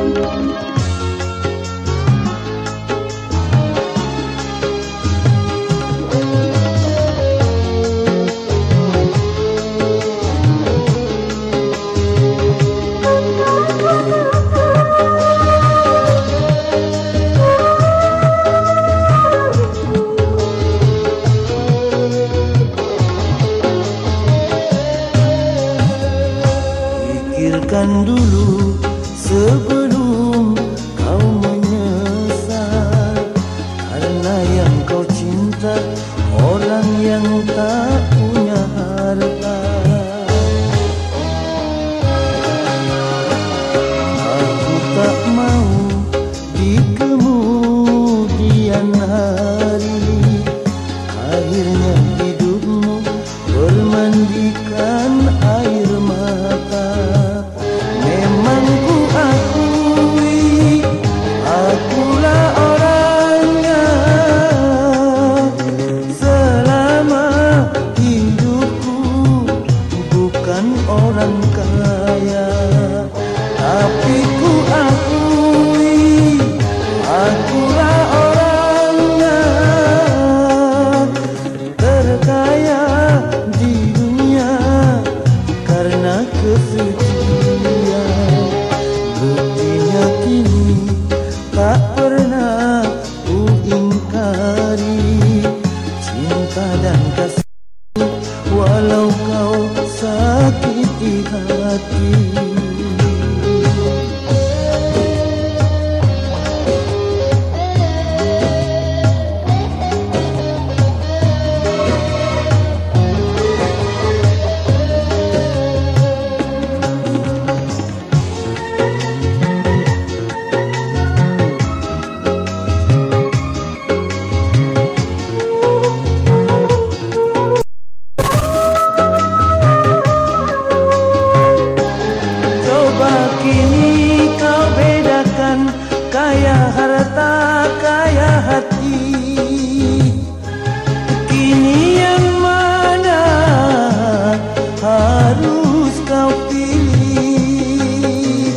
Pikirkan dulu sebelum kau menyesal, karena yang kau cinta orang yang tak punya harta. Aku tak mau di kemudian hari akhirnya hidupmu bermandikan air mata. Memang ku akui akulah orangnya, selama hidupku bukan orang kaya. Tapi ku akui akulah orangnya, terkaya di dunia karena kesucian. Buktinya kini tak pernah ku ingkari cinta dan kasih, walau kau sakiti hati. Kini kau bedakan kaya harta, kaya hati. Kini yang mana harus kau pilih?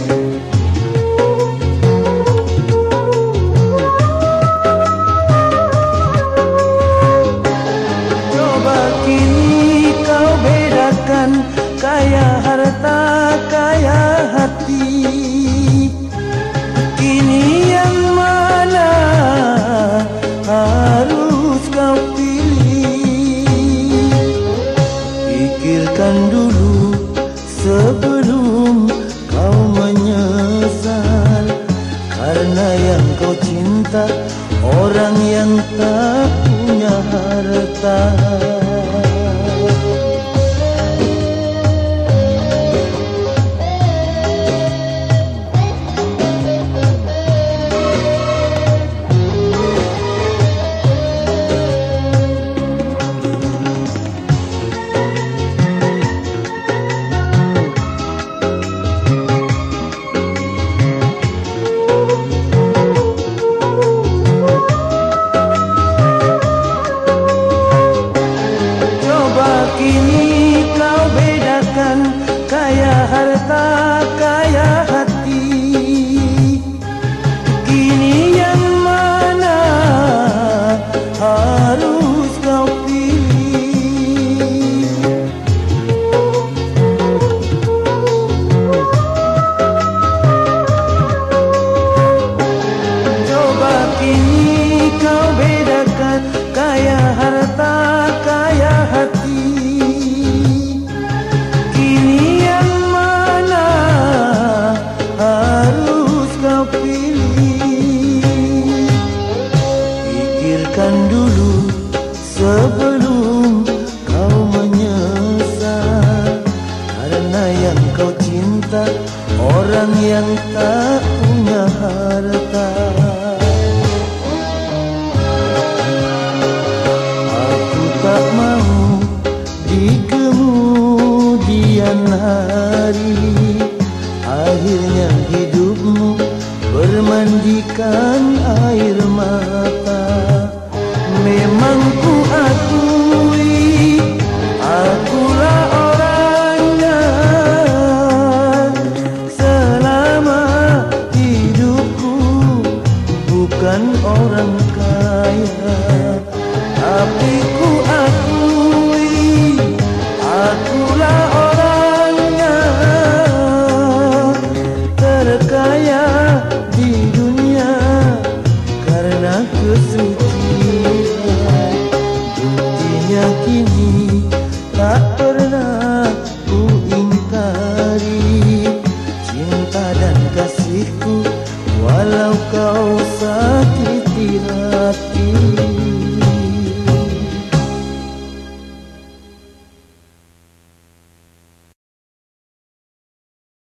Coba kini kau bedakan kaya harta, kaya hati. Kini yang mana harus kau pilih? Pikirkan dulu sebelum kau menyesal, karena yang kau cinta orang yang tak punya harta. Kini kau bedakan kaya harta, kaya hati. Kini yang mana harus kau pilih? Coba kini kau bedakan kaya harta, kaya hati. Pikirkan dulu sebelum kau menyesal, karena yang kau cinta orang yang tak punya harta. Aku tak mau di kemudian hari akhirnya hidupmu bermandikan air mata. Memang ku akui akulah orangnya, selama kau sakiti hati.